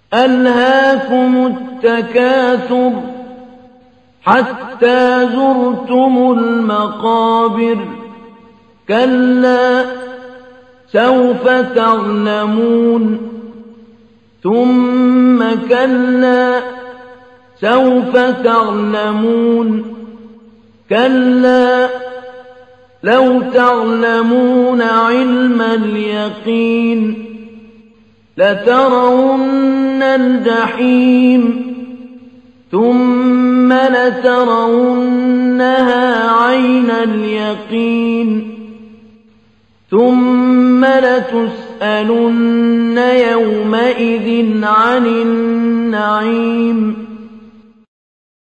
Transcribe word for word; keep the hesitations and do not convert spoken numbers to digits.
ألهاكم التكاثر حتى زرتم المقابر كلا سوف تعلمون ثم كلا سوف تعلمون كلا لو تعلمون علم اليقين لترون الجحيم ثم لترونها عين اليقين ثم لتسألن يومئذ عن النعيم